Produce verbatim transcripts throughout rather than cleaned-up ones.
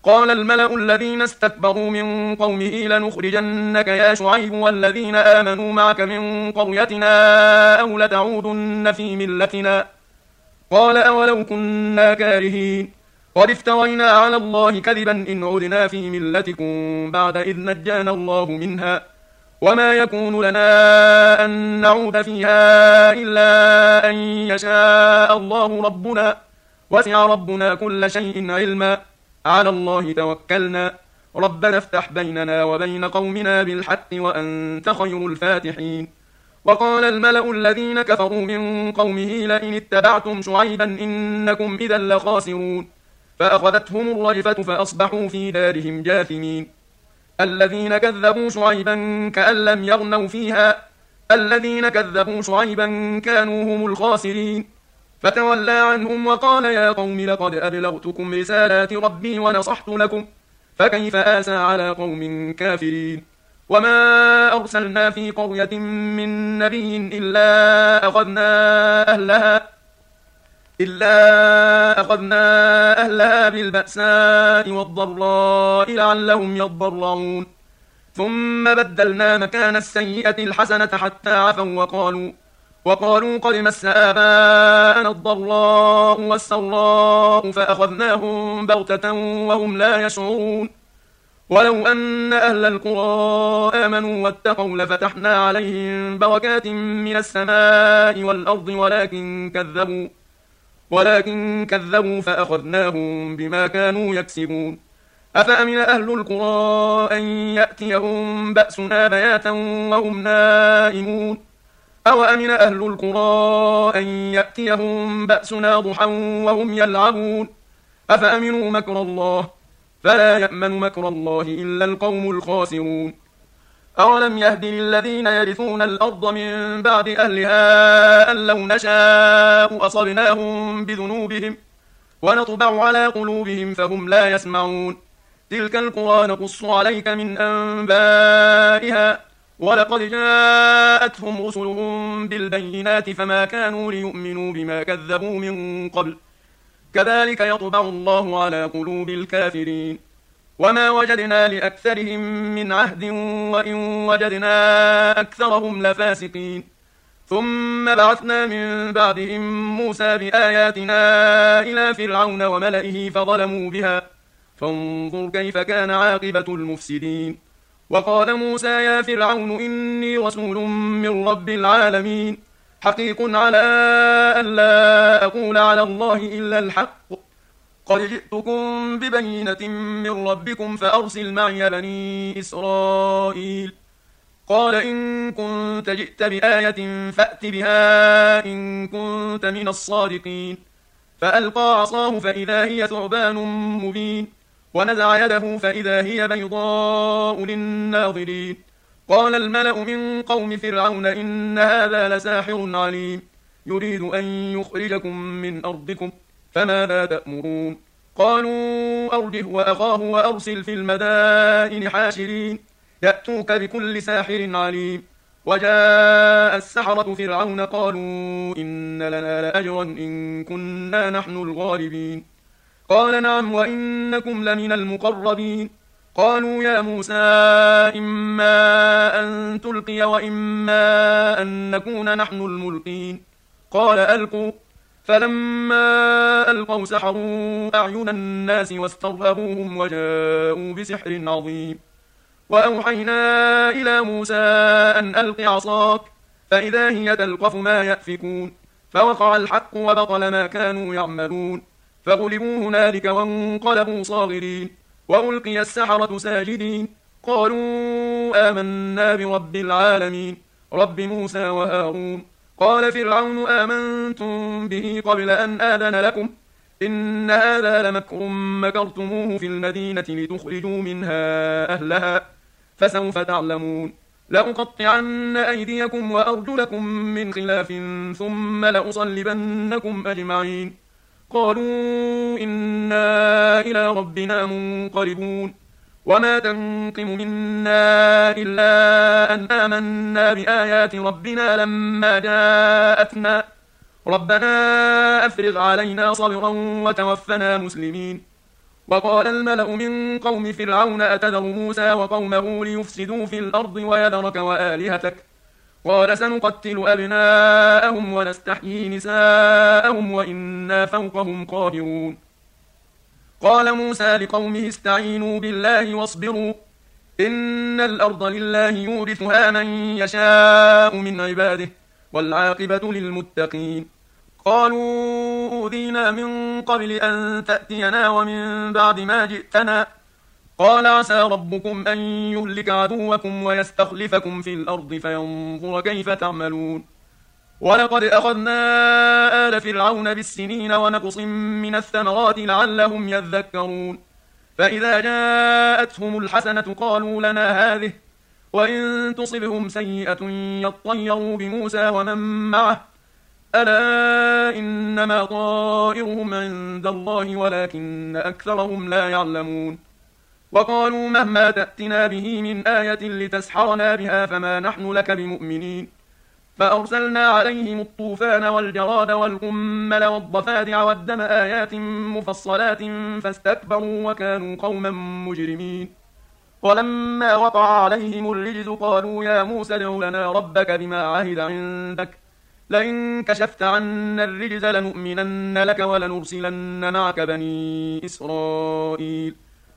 قال الملأ الذين استكبروا من قومه لنخرجنك يا شعيب والذين آمنوا معك من قريتنا أو لتعودن في ملتنا. قال أولو كنا كارهين قد افترينا على الله كذبا إن عدنا في ملتكم بعد إذ نجانا الله منها وما يكون لنا أن نعود فيها إلا أن يشاء الله ربنا وسع ربنا كل شيء علما على الله توكلنا ربنا افتح بيننا وبين قومنا بالحق وأنت خير الفاتحين. وقال الملأ الذين كفروا من قومه لئن اتبعتم شعيبا إنكم إذا لخاسرون فأخذتهم الرجفة فأصبحوا في دارهم جاثمين. الذين كذبوا شعيبا كأن لم يغنوا فيها الذين كذبوا شعيبا كانوا هم الخاسرين فتولى عنهم وقال يا قوم لقد أبلغتكم رسالات ربي ونصحت لكم فكيف آسى على قوم كافرين. وما أرسلنا في قرية من نبي إلا أخذنا أهلها إلا أخذنا أهلها بالبأساء والضراء لعلهم يضرعون ثم بدلنا مكان السيئة الحسنة حتى عفوا وقالوا وقالوا قد مس آباءنا الضراء والسراء فأخذناهم بغتة وهم لا يشعرون. ولو أن أهل القرى آمنوا واتقوا لفتحنا عليهم بركات من السماء والأرض ولكن كذبوا ولكن كذبوا فأخذناهم بما كانوا يكسبون. أفأمن أهل القرى أن يأتيهم بأسنا بياتا وهم نائمون أو أمن أهل القرى أن يأتيهم بأسنا ضحى وهم يلعبون أفأمنوا مكر الله فلا يأمن مكر الله إلا القوم الخاسرون. أولم يهد للذين يرثون الأرض من بعد أهلها أن لو نشاء أصبناهم بذنوبهم ونطبع على قلوبهم فهم لا يسمعون. تلك القرى نقص عليك من أنبائها ولقد جاءتهم رسلهم بالبينات فما كانوا ليؤمنوا بما كذبوا من قبل كذلك يطبع الله على قلوب الكافرين. وما وجدنا لأكثرهم من عهد وإن وجدنا أكثرهم لفاسقين. ثم بعثنا من بعدهم موسى بآياتنا إلى فرعون وملئه فظلموا بها فانظر كيف كان عاقبة المفسدين. وقال موسى يا فرعون إني رسول من رب العالمين حقيق على أن لا أقول على الله إلا الحق قد جئتكم ببينة من ربكم فأرسل معي بني إسرائيل. قال إن كنت جئت بآية فأت بها إن كنت من الصادقين. فألقى عصاه فإذا هي ثعبان مبين ونزع يده فإذا هي بيضاء للناظرين. قال الملأ من قوم فرعون إن هذا لساحر عليم يريد أن يخرجكم من أرضكم فماذا تأمرون. قالوا أرجه وأخاه وأرسل في المدائن حاشرين يأتوك بكل ساحر عليم. وجاء السحرة فرعون قالوا إن لنا لأجرا إن كنا نحن الغالبين. قال نعم وإنكم لمن المقربين. قالوا يا موسى إما أن تلقي وإما أن نكون نحن الملقين. قال ألقوا فلما ألقوا سحروا أعين الناس واسترهبوهم وجاءوا بسحر عظيم. وأوحينا إلى موسى أن ألق عصاك فإذا هي تلقف ما يأفكون فوقع الحق وبطل ما كانوا يعملون فغلبوا هنالك وانقلبوا صاغرين وألقي السحرة ساجدين قالوا آمنا برب العالمين رب موسى وهارون. قال فرعون آمنتم به قبل أن آذن لكم إن هذا لمكر مكرتموه في المدينة لتخرجوا منها أهلها فسوف تعلمون. لأقطعن أيديكم وأرجلكم من خلاف ثم لأصلبنكم أجمعين. قالوا إنا إلى ربنا منقلبون. وما تنقم منا إلا أن آمنا بآيات ربنا لما جاءتنا ربنا أفرغ علينا صبرا وتوفنا مسلمين. وقال الملأ من قوم فرعون أتذر موسى وقومه ليفسدوا في الأرض ويذرك وآلهتك قال سنقتل أبناءهم ونستحيي نساءهم وإنا فوقهم قاهرون قال موسى لقومه استعينوا بالله واصبروا إن الأرض لله يورثها من يشاء من عباده والعاقبة للمتقين قالوا أوذينا من قبل أن تأتينا ومن بعد ما جئتنا قال عسى ربكم أن يهلك عدوكم ويستخلفكم في الأرض فينظر كيف تعملون ولقد أخذنا آل فرعون بالسنين ونقص من الثمرات لعلهم يذكرون فإذا جاءتهم الحسنة قالوا لنا هذه وإن تصبهم سيئة يطيروا بموسى ومن معه ألا إنما طائرهم عند الله ولكن أكثرهم لا يعلمون وقالوا مهما تأتنا به من آية لتسحرنا بها فما نحن لك بمؤمنين فأرسلنا عليهم الطوفان والجراد والقمل والضفادع والدم آيات مفصلات فاستكبروا وكانوا قوما مجرمين ولما وقع عليهم الرجز قالوا يا موسى ادع لنا ربك بما عهد عندك لئن كشفت عنا الرجز لنؤمنن لك ولنرسلن معك بني إسرائيل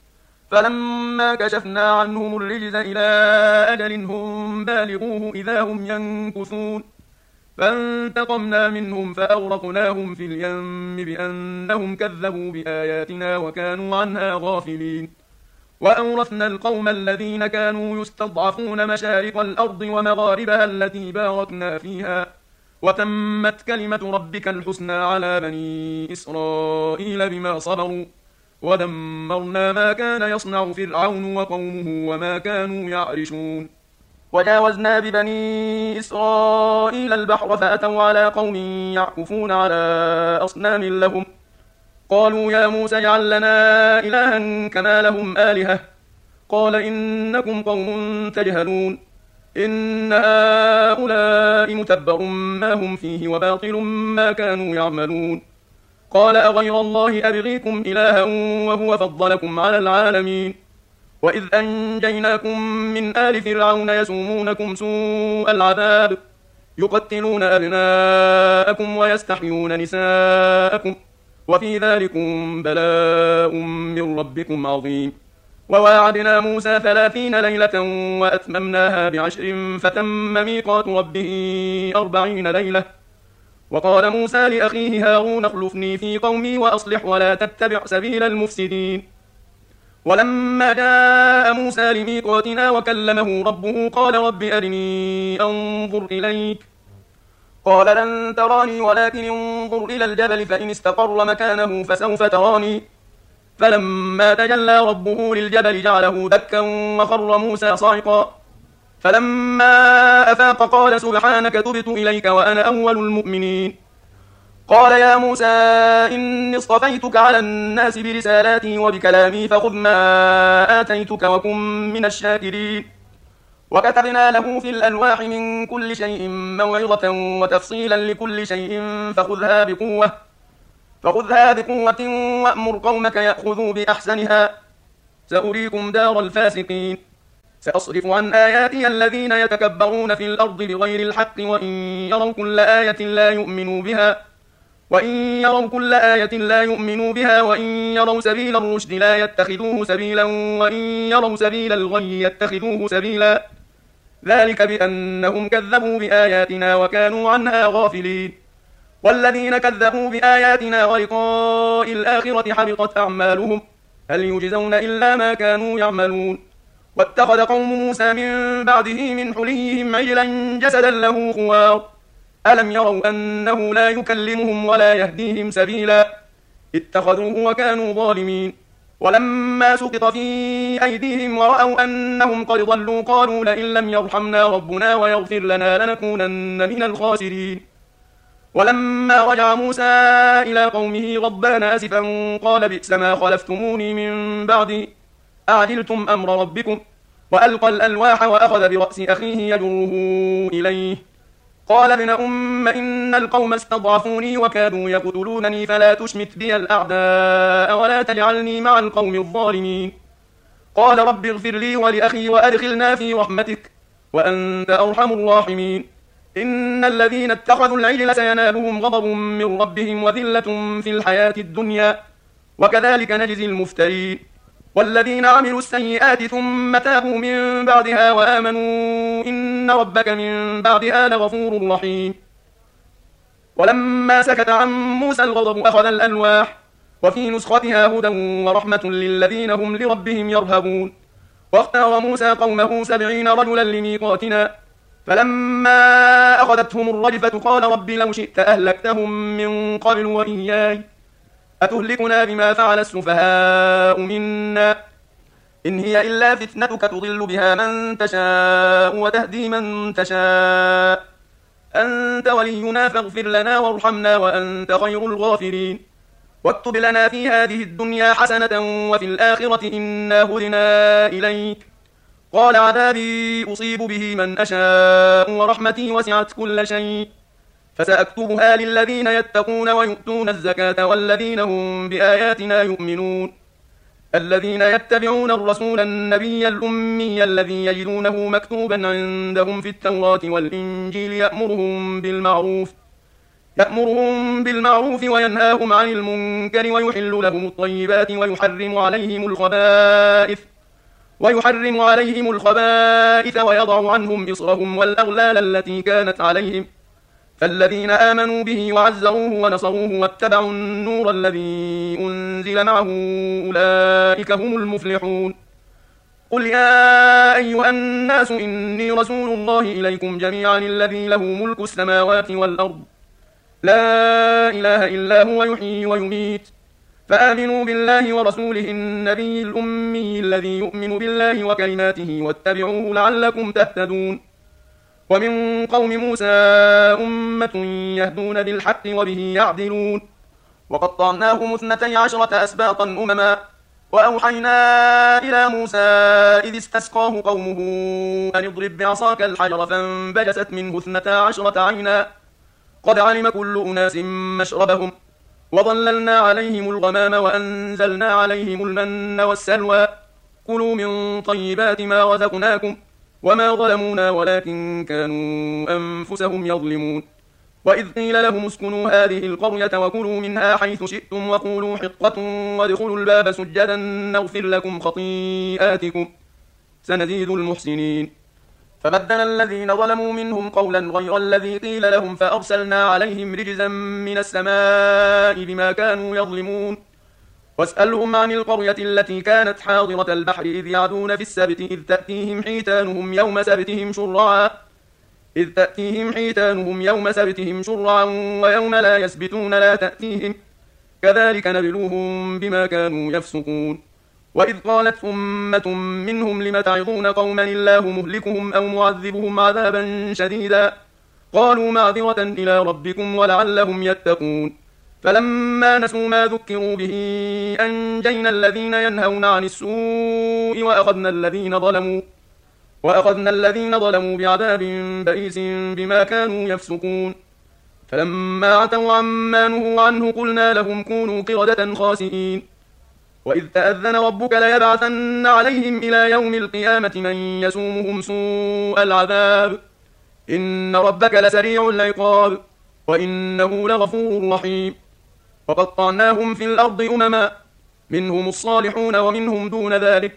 فلما كشفنا عنهم الرجز إلى أجل هم بالغوه إذا هم ينكثون فانتقمنا منهم فأغرقناهم في اليم بأنهم كذبوا بآياتنا وكانوا عنها غافلين وأورثنا القوم الذين كانوا يستضعفون مشارق الأرض ومغاربها التي باركنا فيها وتمت كلمة ربك الحسنى على بني إسرائيل بما صبروا ودمرنا ما كان يصنع فرعون وقومه وما كانوا يعرشون وجاوزنا ببني إسرائيل البحر فأتوا على قوم يعكفون على أصنام لهم قالوا يا موسى اجعل لنا إلها كما لهم آلهة قال إنكم قوم تجهلون إن هؤلاء متبر ما هم فيه وباطل ما كانوا يعملون قال أغير الله أبغيكم إلها وهو فضلكم على العالمين وإذ أنجيناكم من آل فرعون يسومونكم سوء العذاب يقتلون أبناءكم ويستحيون نساءكم وفي ذلكم بلاء من ربكم عظيم وواعدنا موسى ثلاثين ليلة وأتممناها بعشر فتم ميقات ربه أربعين ليلة وقال موسى لأخيه هارون اخلفني في قومي وأصلح ولا تتبع سبيل المفسدين ولما جاء موسى لميقاتنا وكلمه ربه قال رب أرني أنظر إليك قال لن تراني ولكن انظر إلى الجبل فإن استقر مكانه فسوف تراني فلما تجلى ربه للجبل جعله دكا وخر موسى صعقا فلما أفاق قال سبحانك تبت إليك وأنا أول المؤمنين قال يا موسى إني اصطفيتك على الناس برسالاتي وبكلامي فخذ ما آتيتك وكن من الشاكرين وكتبنا له في الألواح من كل شيء موعظة وتفصيلا لكل شيء فخذها بقوة فخذها بقوة وأمر قومك يأخذوا بأحسنها سأريكم دار الفاسقين سأصرف عن آياتي الذين يتكبرون في الأرض بغير الحق وإن يروا كل آية لا يؤمنوا بها وإن يروا كل آية لا يؤمنوا بها وإن يروا سبيل الرشد لا يتخذوه سبيلا وإن يروا سبيل الغي يتخذوه سبيلا ذلك بأنهم كذبوا بآياتنا وكانوا عنها غافلين والذين كذبوا بآياتنا ولقاء الآخرة حبطت أعمالهم هل يجزون إلا ما كانوا يعملون واتخذ قوم موسى من بعده من حليهم عجلا جسدا له خوار ألم يروا أنه لا يكلمهم ولا يهديهم سبيلا اتخذوه وكانوا ظالمين ولما سقط في أيديهم ورأوا أنهم قد ضلوا قالوا لئن لم يرحمنا ربنا ويغفر لنا لنكونن من الخاسرين ولما رجع موسى إلى قومه غضبان آسفا قال بئس ما خلفتموني من بعدي أعجلتم أمر ربكم وألقى الألواح وأخذ برأس أخيه يجره إليه قال ابن أم إن القوم استضعفوني وكادوا يقتلونني فلا تشمت بي الأعداء ولا تجعلني مع القوم الظالمين. قال رب اغفر لي ولأخي وأدخلنا في رحمتك وأنت أرحم الراحمين. إن الذين اتخذوا العجل سينالهم غضب من ربهم وذلة في الحياة الدنيا وكذلك نجزي المفترين. والذين عملوا السيئات ثم تابوا من بعدها وآمنوا إن ربك من بعدها لغفور رحيم. ولما سكت عن موسى الغضب أخذ الألواح وفي نسختها هدى ورحمة للذين هم لربهم يرهبون. واختار موسى قومه سبعين رجلا لميقاتنا فلما أخذتهم الرجفة قال رب لو شئت أهلكتهم من قبل وإياي أتهلكنا بما فعل السفهاء منا إن هي إلا فتنتك تضل بها من تشاء وتهدي من تشاء أنت ولينا فاغفر لنا وارحمنا وأنت خير الغافرين. واكتب لنا في هذه الدنيا حسنة وفي الآخرة إنا هدنا إليك. قال عذابي أصيب به من أشاء ورحمتي وسعت كل شيء فسأكتبها للذين يتقون ويؤتون الزكاة والذين هم بآياتنا يؤمنون. الذين يتبعون الرسول النبي الأمي الذي يجدونه مكتوبا عندهم في التوراة والإنجيل يأمرهم بالمعروف يأمرهم بالمعروف وينهاهم عن المنكر ويحل لهم الطيبات ويحرم عليهم الخبائث ويحرم عليهم الخبائث ويضع عنهم إصرهم والأغلال التي كانت عليهم. فالذين آمنوا به وعزروه ونصروه واتبعوا النور الذي أنزل معه أولئك هم المفلحون. قل يا أيها الناس إني رسول الله إليكم جميعا الذي له ملك السماوات والأرض لا إله إلا هو يحيي ويميت فآمنوا بالله ورسوله النبي الأمي الذي يؤمن بالله وكلماته واتبعوه لعلكم تهتدون. ومن قوم موسى أمة يهدون بالحق وبه يعدلون. وقطعناهم اثنتي عشرة أسباطا أمما وأوحينا إلى موسى إذ استسقاه قومه أن اضرب بعصاك الحجر فانبجست منه اثنتا عشرة عينا قد علم كل أناس مشربهم وظللنا عليهم الغمام وأنزلنا عليهم المن والسلوى كلوا من طيبات ما رزقناكم وما ظلمونا ولكن كانوا أنفسهم يظلمون. وإذ قيل لهم اسكنوا هذه القرية وكلوا منها حيث شئتم وقولوا حطة وادخلوا الباب سجدا نغفر لكم خطيئاتكم سنزيد المحسنين. فبدل الذين ظلموا منهم قولا غير الذي قيل لهم فأرسلنا عليهم رجزا من السماء بما كانوا يظلمون. واسألهم عن القرية التي كانت حاضرة البحر إذ يعدون في السبت إذ تأتيهم حيتانهم يوم سبتهم شرعا إذ تأتيهم حيتانهم يوم سبتهم شرعا ويوم لا يسبتون لا تأتيهم كذلك نبلوهم بما كانوا يفسقون. وإذ قالت أمة منهم لم تعظون قوما الله مهلكهم أو معذبهم عذابا شديدا قالوا معذرة إلى ربكم ولعلهم يتقون. فلما نسوا ما ذكروا به أنجينا الذين ينهون عن السوء وأخذنا الذين ظلموا وأخذنا الذين ظلموا بعذاب بئيس بما كانوا يفسقون. فلما عتوا عما نهوا عنه قلنا لهم كونوا قردة خاسئين. وإذ تأذن ربك ليبعثن عليهم إلى يوم القيامة من يسومهم سوء العذاب إن ربك لسريع العقاب وإنه لغفور رحيم. وقطعناهم في الأرض أمما منهم الصالحون ومنهم دون ذلك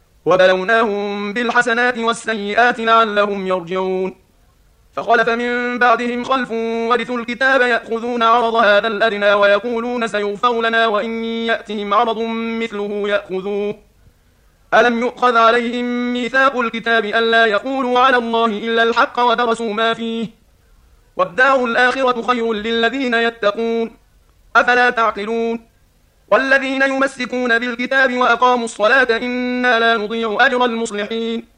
وبلوناهم بالحسنات والسيئات لعلهم يرجعون. فخلف من بعدهم خلف ورثوا الكتاب يأخذون عرض هذا الأدنى ويقولون سيغفر لنا وإن يأتهم عرض مثله يأخذوه ألم يؤخذ عليهم ميثاق الكتاب ألا يقولوا على الله إلا الحق ودرسوا ما فيه والدار الآخرة خير للذين يتقون أفلا تعقلون. والذين يمسكون بالكتاب وأقاموا الصلاة إنا لا نضيع أجر المصلحين